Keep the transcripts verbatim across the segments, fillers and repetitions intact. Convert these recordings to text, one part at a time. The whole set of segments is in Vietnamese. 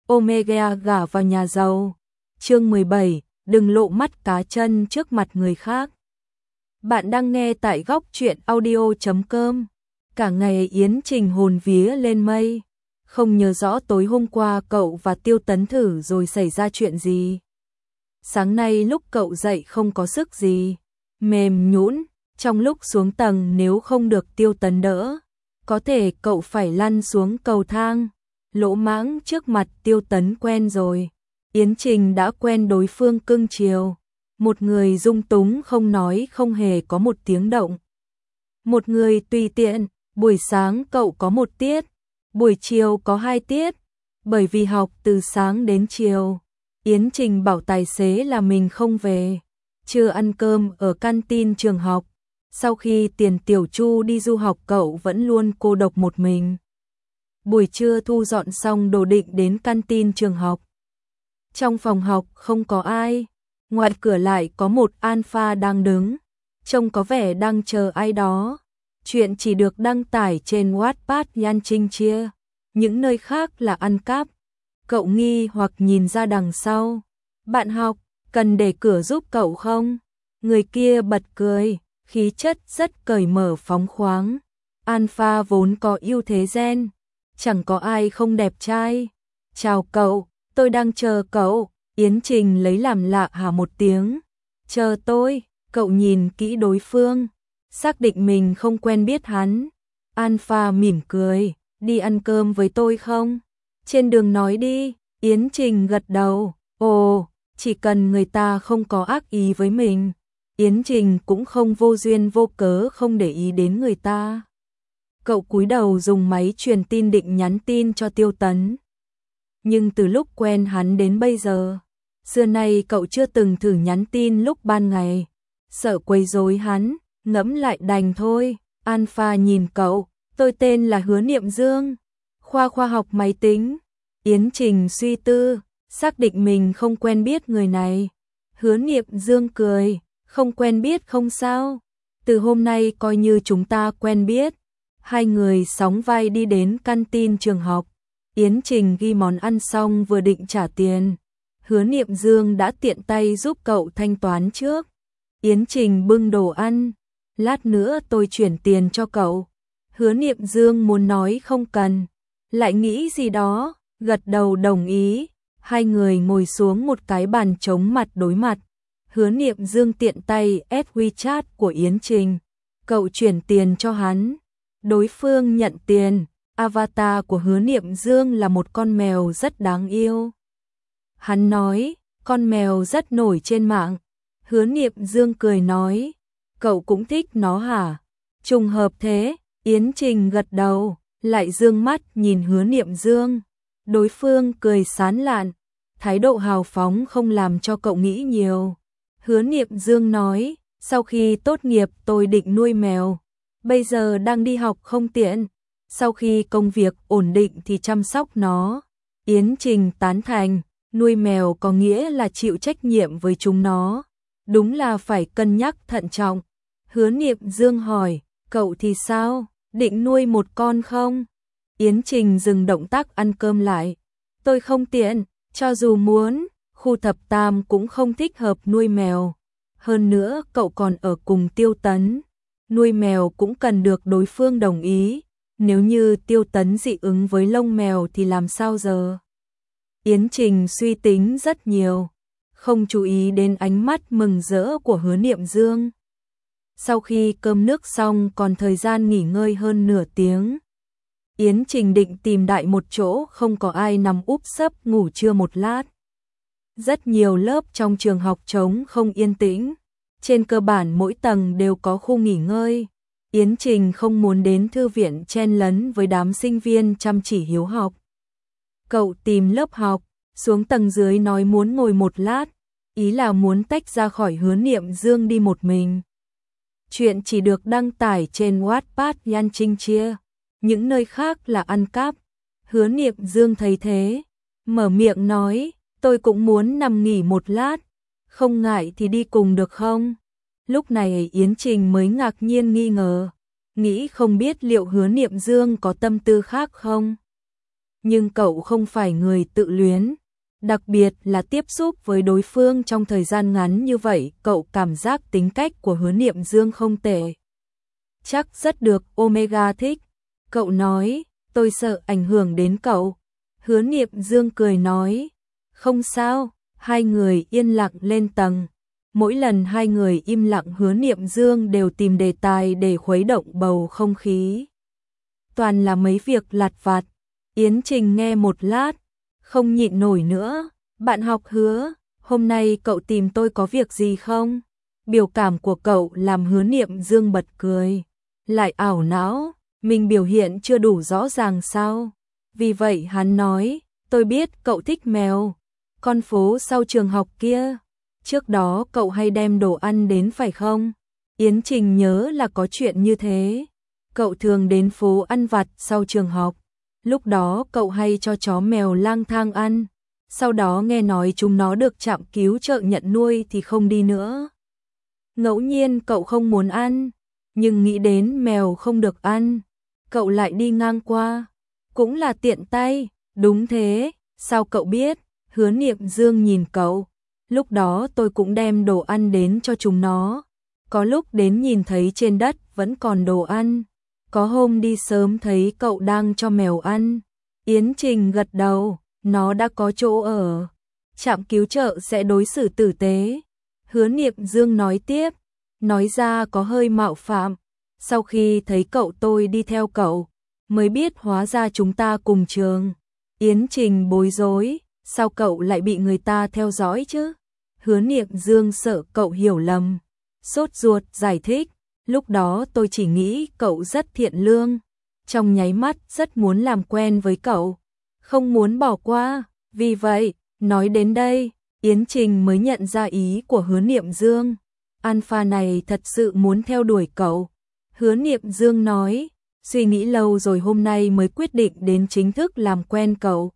Omega gả vào nhà giàu. Chương mười bảy, đừng lộ mắt cá chân trước mặt người khác. Bạn đang nghe tại góc truyện audio chấm com. Cả ngày Yến Trình hồn vía lên mây, không nhớ rõ tối hôm qua cậu và Tiêu Tấn thử rồi xảy ra chuyện gì. Sáng nay lúc cậu dậy không có sức gì, mềm nhũn, trong lúc xuống tầng nếu không được Tiêu Tấn đỡ, có thể cậu phải lăn xuống cầu thang. Lỗ mãng trước mặt Tiêu Tấn quen rồi, Yến Trình đã quen đối phương cưng chiều, một người dung túng không nói không hề có một tiếng động. Một người tùy tiện, buổi sáng cậu có một tiết, buổi chiều có hai tiết, bởi vì học từ sáng đến chiều. Yến Trình bảo tài xế là mình không về, chưa ăn cơm ở canteen trường học. Sau khi Tiền Tiểu Chu đi du học cậu vẫn luôn cô độc một mình. Buổi trưa thu dọn xong đồ định đến canteen trường học. Trong phòng học không có ai, ngoài cửa lại có một alpha đang đứng, trông có vẻ đang chờ ai đó. Chuyện chỉ được đăng tải trên Wattpad Yan Trinh chia, những nơi khác là ăn cắp. Cậu nghi hoặc nhìn ra đằng sau. Bạn học, cần để cửa giúp cậu không? Người kia bật cười, khí chất rất cởi mở phóng khoáng. Alpha vốn có ưu thế gen, chẳng có ai không đẹp trai. Chào cậu, tôi đang chờ cậu. Yến Trình lấy làm lạ hả một tiếng. Chờ tôi, cậu nhìn kỹ đối phương, xác định mình không quen biết hắn. Alpha mỉm cười, đi ăn cơm với tôi không? Trên đường nói đi. Yến Trình gật đầu, ồ, chỉ cần người ta không có ác ý với mình, Yến Trình cũng không vô duyên vô cớ không để ý đến người ta. Cậu cúi đầu dùng máy truyền tin định nhắn tin cho Tiêu Tấn. Nhưng từ lúc quen hắn đến bây giờ, xưa nay cậu chưa từng thử nhắn tin lúc ban ngày, sợ quấy rối hắn, ngẫm lại đành thôi. Alpha nhìn cậu, tôi tên là Hứa Niệm Dương, khoa khoa học máy tính. Yến Trình suy tư, xác định mình không quen biết người này. Hứa Niệm Dương cười, không quen biết không sao, từ hôm nay coi như chúng ta quen biết. Hai người sóng vai đi đến canteen trường học. Yến Trình ghi món ăn xong vừa định trả tiền, Hứa Niệm Dương đã tiện tay giúp cậu thanh toán trước. Yến Trình bưng đồ ăn, lát nữa tôi chuyển tiền cho cậu. Hứa Niệm Dương muốn nói không cần, lại nghĩ gì đó, gật đầu đồng ý. Hai người ngồi xuống một cái bàn trống mặt đối mặt. Hứa Niệm Dương tiện tay add WeChat của Yến Trình, cậu chuyển tiền cho hắn. Đối phương nhận tiền. Avatar của Hứa Niệm Dương là một con mèo rất đáng yêu. Hắn nói, con mèo rất nổi trên mạng. Hứa Niệm Dương cười nói, cậu cũng thích nó hả? Trùng hợp thế. Yến Trình gật đầu, lại dương mắt nhìn Hứa Niệm Dương. Đối phương cười sán lạn, thái độ hào phóng không làm cho cậu nghĩ nhiều. Hứa Niệm Dương nói, sau khi tốt nghiệp tôi định nuôi mèo, bây giờ đang đi học không tiện, sau khi công việc ổn định thì chăm sóc nó. Yến Trình tán thành, nuôi mèo có nghĩa là chịu trách nhiệm với chúng nó, đúng là phải cân nhắc thận trọng. Hứa Niệm Dương hỏi, cậu thì sao, định nuôi một con không? Yến Trình dừng động tác ăn cơm lại, tôi không tiện, cho dù muốn, khu thập tam cũng không thích hợp nuôi mèo. Hơn nữa cậu còn ở cùng Tiêu Tấn, nuôi mèo cũng cần được đối phương đồng ý. Nếu như Tiêu Tấn dị ứng với lông mèo thì làm sao giờ? Yến Trình suy tính rất nhiều, không chú ý đến ánh mắt mừng rỡ của Hứa Niệm Dương. Sau khi cơm nước xong còn thời gian nghỉ ngơi hơn nửa tiếng. Yến Trình định tìm đại một chỗ không có ai nằm úp sấp ngủ trưa một lát. Rất nhiều lớp trong trường học trống không yên tĩnh, trên cơ bản mỗi tầng đều có khu nghỉ ngơi. Yến Trình không muốn đến thư viện chen lấn với đám sinh viên chăm chỉ hiếu học. Cậu tìm lớp học, xuống tầng dưới nói muốn ngồi một lát, ý là muốn tách ra khỏi Hứa Niệm Dương đi một mình. Chuyện chỉ được đăng tải trên Wattpad Yan Trinh chia, những nơi khác là ăn cắp. Hứa Niệm Dương thấy thế, mở miệng nói, tôi cũng muốn nằm nghỉ một lát, không ngại thì đi cùng được không? Lúc này Yến Trình mới ngạc nhiên nghi ngờ, nghĩ không biết liệu Hứa Niệm Dương có tâm tư khác không. nhưng cậu không phải người tự luyến. Đặc biệt là tiếp xúc với đối phương trong thời gian ngắn như vậy, cậu cảm giác tính cách của Hứa Niệm Dương không tệ. Chắc rất được Omega thích. Cậu nói, tôi sợ ảnh hưởng đến cậu. Hứa Niệm Dương cười nói, không sao. Hai người yên lặng lên tầng. Mỗi lần hai người im lặng, Hứa Niệm Dương đều tìm đề tài để khuấy động bầu không khí. Toàn là mấy việc lặt vặt. Yến Trình nghe một lát, không nhịn nổi nữa. Bạn học Hứa, hôm nay cậu tìm tôi có việc gì không? Biểu cảm của cậu làm Hứa Niệm Dương bật cười. Lại ảo não, mình biểu hiện chưa đủ rõ ràng sao? Vì vậy hắn nói, tôi biết cậu thích mèo. Con phố sau trường học kia. Trước đó cậu hay đem đồ ăn đến phải không? Yến Trình nhớ là có chuyện như thế. Cậu thường đến phố ăn vặt sau trường học. Lúc đó cậu hay cho chó mèo lang thang ăn. Sau đó nghe nói chúng nó được trạm cứu trợ nhận nuôi thì không đi nữa. Ngẫu nhiên cậu không muốn ăn, nhưng nghĩ đến mèo không được ăn, cậu lại đi ngang qua. Cũng là tiện tay, đúng thế, sao cậu biết? Hứa Niệm Dương nhìn cậu. Lúc đó tôi cũng đem đồ ăn đến cho chúng nó. Có lúc đến nhìn thấy trên đất vẫn còn đồ ăn. Có hôm đi sớm thấy cậu đang cho mèo ăn. Yến Trình gật đầu, nó đã có chỗ ở. Trạm cứu trợ sẽ đối xử tử tế. Hứa Niệm Dương nói tiếp, nói ra có hơi mạo phạm. Sau khi thấy cậu tôi đi theo cậu, mới biết hóa ra chúng ta cùng trường. Yến Trình bối rối, sao cậu lại bị người ta theo dõi chứ? Hứa Niệm Dương sợ cậu hiểu lầm, sốt ruột giải thích, lúc đó tôi chỉ nghĩ cậu rất thiện lương, trong nháy mắt rất muốn làm quen với cậu, không muốn bỏ qua, vì vậy, nói đến đây, Yến Trình mới nhận ra ý của Hứa Niệm Dương, Alpha này thật sự muốn theo đuổi cậu. Hứa Niệm Dương nói, suy nghĩ lâu rồi hôm nay mới quyết định đến chính thức làm quen cậu.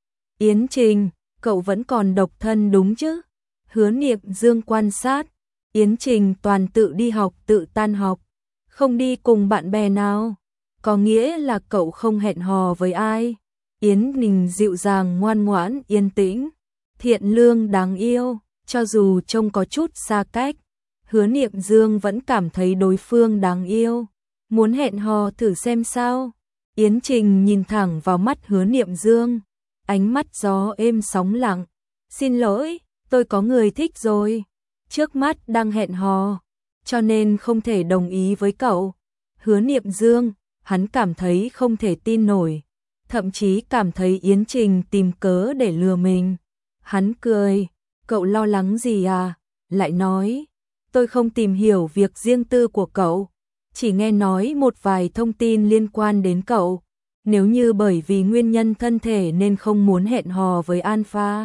Yến Trình, cậu vẫn còn độc thân đúng chứ? Hứa Niệm Dương quan sát, Yến Trình toàn tự đi học tự tan học, không đi cùng bạn bè nào, có nghĩa là cậu không hẹn hò với ai. Yến Ninh dịu dàng ngoan ngoãn yên tĩnh, thiện lương đáng yêu, cho dù trông có chút xa cách, Hứa Niệm Dương vẫn cảm thấy đối phương đáng yêu, muốn hẹn hò thử xem sao. Yến Trình nhìn thẳng vào mắt Hứa Niệm Dương, ánh mắt gió êm sóng lặng, xin lỗi, tôi có người thích rồi, trước mắt đang hẹn hò, cho nên không thể đồng ý với cậu. Hứa Niệm Dương, hắn cảm thấy không thể tin nổi, thậm chí cảm thấy Yến Trình tìm cớ để lừa mình. Hắn cười, cậu lo lắng gì à? Lại nói, tôi không tìm hiểu việc riêng tư của cậu, chỉ nghe nói một vài thông tin liên quan đến cậu. Nếu như bởi vì nguyên nhân thân thể nên không muốn hẹn hò với Alpha,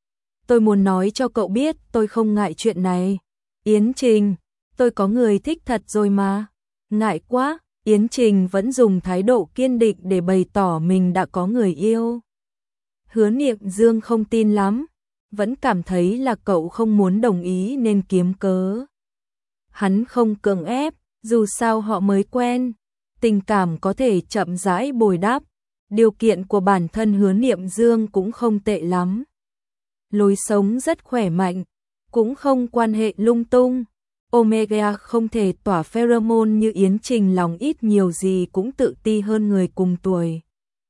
tôi muốn nói cho cậu biết tôi không ngại chuyện này. Yến Trình, tôi có người thích thật rồi mà. Ngại quá, Yến Trình vẫn dùng thái độ kiên định để bày tỏ mình đã có người yêu. Hứa Niệm Dương không tin lắm, vẫn cảm thấy là cậu không muốn đồng ý nên kiếm cớ. Hắn không cưỡng ép, dù sao họ mới quen, tình cảm có thể chậm rãi bồi đắp, điều kiện của bản thân Hứa Niệm Dương cũng không tệ lắm. Lối sống rất khỏe mạnh, cũng không quan hệ lung tung. Omega không thể tỏa pheromone như Yến Trình, lòng ít nhiều gì cũng tự ti hơn người cùng tuổi.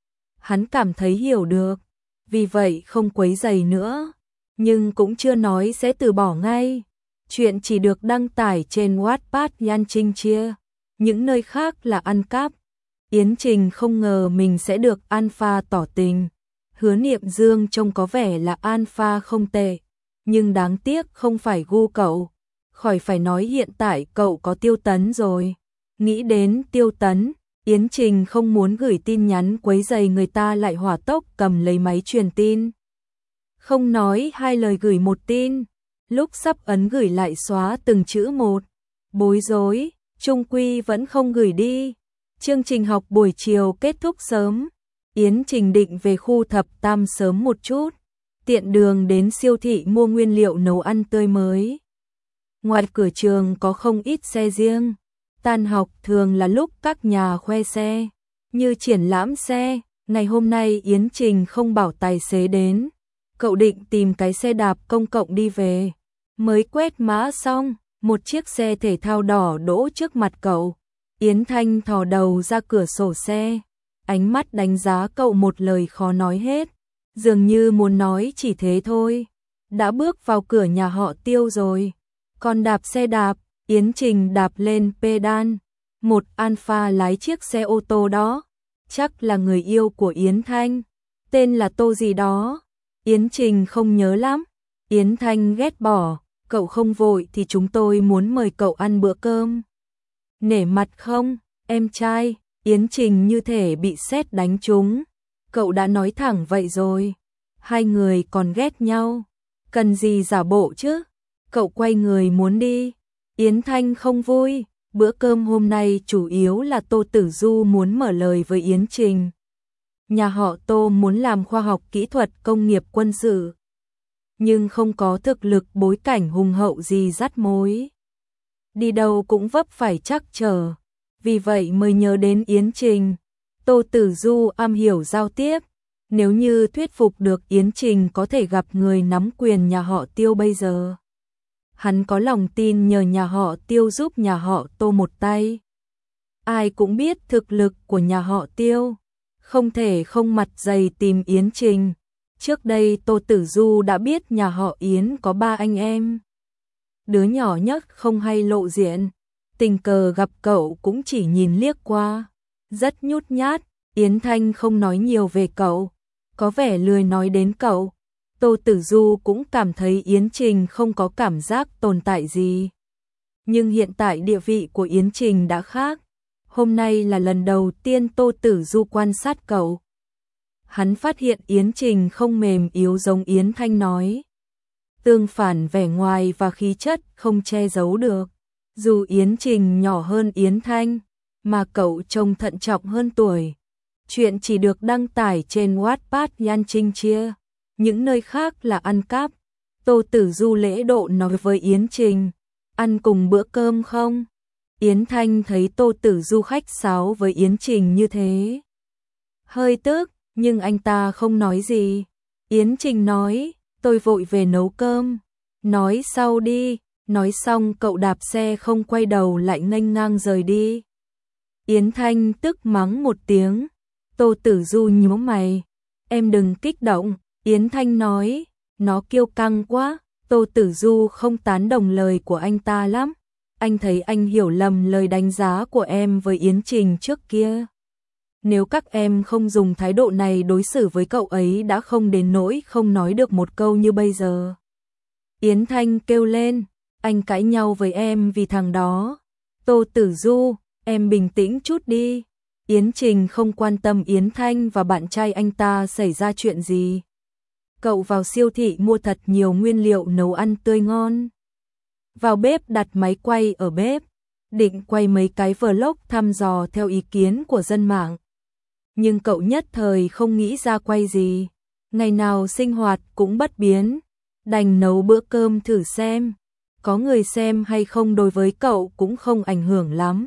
Hắn cảm thấy hiểu được, vì vậy không quấy rầy nữa, nhưng cũng chưa nói sẽ từ bỏ ngay. Chuyện chỉ được đăng tải trên Wattpad Yan Trinh chia, những nơi khác là ăn cắp. Yến Trình không ngờ mình sẽ được Alpha tỏ tình. Hứa Niệm Dương trông có vẻ là Alpha không tệ, nhưng đáng tiếc không phải gu cậu. Khỏi phải nói hiện tại cậu có Tiêu Tấn rồi. Nghĩ đến Tiêu Tấn, Yến Trình không muốn gửi tin nhắn quấy rầy người ta, lại hỏa tốc cầm lấy máy truyền tin. Không nói hai lời gửi một tin, lúc sắp ấn gửi lại xóa từng chữ một. Bối rối, chung quy vẫn không gửi đi. Chương trình học buổi chiều kết thúc sớm. Yến Trình định về khu thập tam sớm một chút, tiện đường đến siêu thị mua nguyên liệu nấu ăn tươi mới. Ngoài cửa trường có không ít xe riêng, tan học thường là lúc các nhà khoe xe, như triển lãm xe, Ngày hôm nay Yến Trình không bảo tài xế đến, cậu định tìm cái xe đạp công cộng đi về. Mới quét mã xong, một chiếc xe thể thao đỏ đỗ trước mặt cậu. Yến Thanh thò đầu ra cửa sổ xe, ánh mắt đánh giá cậu một lời khó nói hết, dường như muốn nói chỉ thế thôi. Đã bước vào cửa nhà họ Tiêu rồi, còn đạp xe đạp, Yến Trình đạp lên pedal. Một Alpha lái chiếc xe ô tô đó, chắc là người yêu của Yến Thanh, tên là Tô gì đó. Yến Trình không nhớ lắm. Yến Thanh ghét bỏ, cậu không vội thì chúng tôi muốn mời cậu ăn bữa cơm. Nể mặt không, em trai? Yến Trình như thể bị sét đánh trúng. Cậu đã nói thẳng vậy rồi. Hai người còn ghét nhau, cần gì giả bộ chứ? Cậu quay người muốn đi. Yến Thanh không vui. Bữa cơm hôm nay chủ yếu là Tô Tử Du muốn mở lời với Yến Trình. Nhà họ Tô muốn làm khoa học kỹ thuật công nghiệp quân sự, nhưng không có thực lực bối cảnh hùng hậu gì dắt mối. Đi đâu cũng vấp phải trắc trở, vì vậy mới nhớ đến Yến Trình. Tô Tử Du am hiểu giao tiếp, nếu như thuyết phục được Yến Trình có thể gặp người nắm quyền nhà họ Tiêu bây giờ. Hắn có lòng tin nhờ nhà họ Tiêu giúp nhà họ Tô một tay. Ai cũng biết thực lực của nhà họ Tiêu, không thể không mặt dày tìm Yến Trình. Trước đây Tô Tử Du đã biết nhà họ Yến có ba anh em. Đứa nhỏ nhất không hay lộ diện, tình cờ gặp cậu cũng chỉ nhìn liếc qua, rất nhút nhát. Yến Thanh không nói nhiều về cậu, có vẻ lười nói đến cậu. Tô Tử Du cũng cảm thấy Yến Trình không có cảm giác tồn tại gì. Nhưng hiện tại địa vị của Yến Trình đã khác. Hôm nay là lần đầu tiên Tô Tử Du quan sát cậu. Hắn phát hiện Yến Trình không mềm yếu giống Yến Thanh nói. Tương phản, vẻ ngoài và khí chất không che giấu được. Dù Yến Trình nhỏ hơn Yến Thanh, mà cậu trông thận trọng hơn tuổi. Chuyện chỉ được đăng tải trên Wattpad Yan Trinh Chia. Những nơi khác là ăn cắp. Tô Tử Du lễ độ nói với Yến Trình, ăn cùng bữa cơm không? Yến Thanh thấy Tô Tử Du khách sáo với Yến Trình như thế, hơi tức, nhưng anh ta không nói gì. Yến Trình nói, tôi vội về nấu cơm, nói sau đi. Nói xong cậu đạp xe không quay đầu lại nghênh ngang rời đi. Yến Thanh tức mắng một tiếng. Tô Tử Du nhíu mày, em đừng kích động. Yến Thanh nói, nó kiêu căng quá. Tô Tử Du không tán đồng lời của anh ta lắm. Anh thấy anh hiểu lầm lời đánh giá của em với Yến Trình trước kia. Nếu các em không dùng thái độ này đối xử với cậu ấy đã không đến nỗi không nói được một câu như bây giờ. Yến Thanh kêu lên, anh cãi nhau với em vì thằng đó. Tô Tử Du, em bình tĩnh chút đi. Yến Trình không quan tâm Yến Thanh và bạn trai anh ta xảy ra chuyện gì. Cậu vào siêu thị mua thật nhiều nguyên liệu nấu ăn tươi ngon. Vào bếp đặt máy quay ở bếp, định quay mấy cái vlog thăm dò theo ý kiến của dân mạng. Nhưng cậu nhất thời không nghĩ ra quay gì, ngày nào sinh hoạt cũng bất biến, đành nấu bữa cơm thử xem. Có người xem hay không đối với cậu cũng không ảnh hưởng lắm.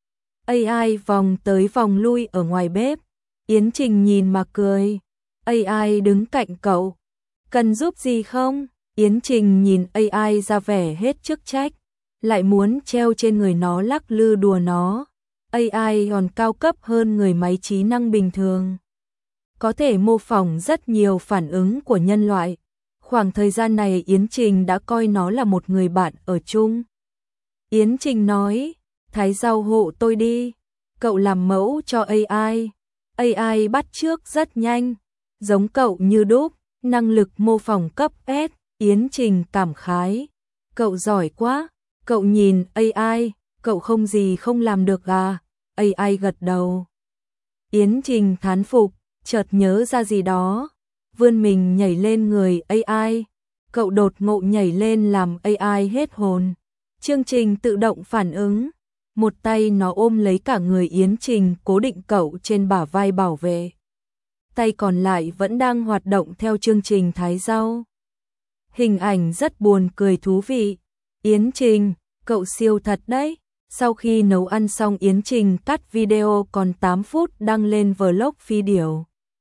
a i vòng tới vòng lui ở ngoài bếp, Yến Trình nhìn mà cười. a i đứng cạnh cậu, cần giúp gì không? Yến Trình nhìn a i ra vẻ hết chức trách, lại muốn treo trên người nó lắc lư đùa nó. a i còn cao cấp hơn người máy trí năng bình thường, có thể mô phỏng rất nhiều phản ứng của nhân loại. Khoảng thời gian này Yến Trình đã coi nó là một người bạn ở chung. Yến Trình nói, thái rau hộ tôi đi. Cậu làm mẫu cho a i. a i bắt chước rất nhanh, giống cậu như đúc, năng lực mô phỏng cấp S. Yến Trình cảm khái, cậu giỏi quá. Cậu nhìn a i, cậu không gì không làm được à? a i gật đầu. Yến Trình thán phục, chợt nhớ ra gì đó, vươn mình nhảy lên người a i. Cậu đột ngộ nhảy lên làm a i hết hồn. Chương trình tự động phản ứng, một tay nó ôm lấy cả người Yến Trình, cố định cậu trên bả vai bảo vệ. Tay còn lại vẫn đang hoạt động theo chương trình thái rau. Hình ảnh rất buồn cười thú vị. Yến Trình, cậu siêu thật đấy. Sau khi nấu ăn xong Yến Trình cắt video còn tám phút đăng lên vlog phi điểu.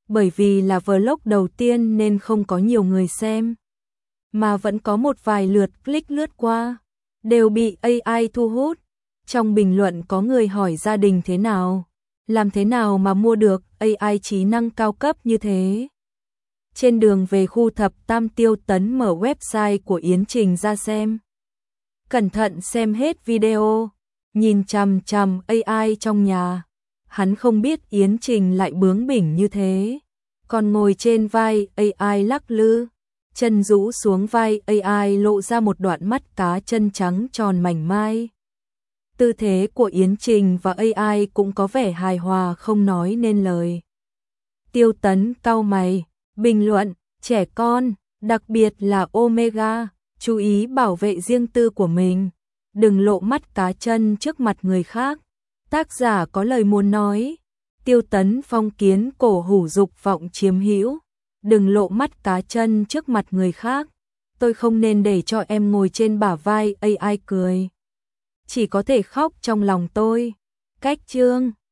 Bởi vì là vlog đầu tiên nên không có nhiều người xem, mà vẫn có một vài lượt click lướt qua, đều bị a i thu hút. Trong bình luận có người hỏi gia đình thế nào, làm thế nào mà mua được a i trí năng cao cấp như thế. Trên đường về khu thập tam, Tiêu Tấn mở website của Yến Trình ra xem. Cẩn thận xem hết video, nhìn chằm chằm a i trong nhà. Hắn không biết Yến Trình lại bướng bỉnh như thế. Còn ngồi trên vai a i lắc lư, chân rũ xuống vai a i lộ ra một đoạn mắt cá chân trắng tròn mảnh mai. Tư thế của Yến Trình và a i cũng có vẻ hài hòa không nói nên lời. Tiêu Tấn cau mày, bình luận, trẻ con, đặc biệt là Omega, chú ý bảo vệ riêng tư của mình, đừng lộ mắt cá chân trước mặt người khác. Tác giả có lời muốn nói. Tiêu Tấn phong kiến cổ hủ dục vọng chiếm hữu, đừng lộ mắt cá chân trước mặt người khác. Tôi không nên để cho em ngồi trên bả vai a i cười. Chỉ có thể khóc trong lòng tôi. Cách chương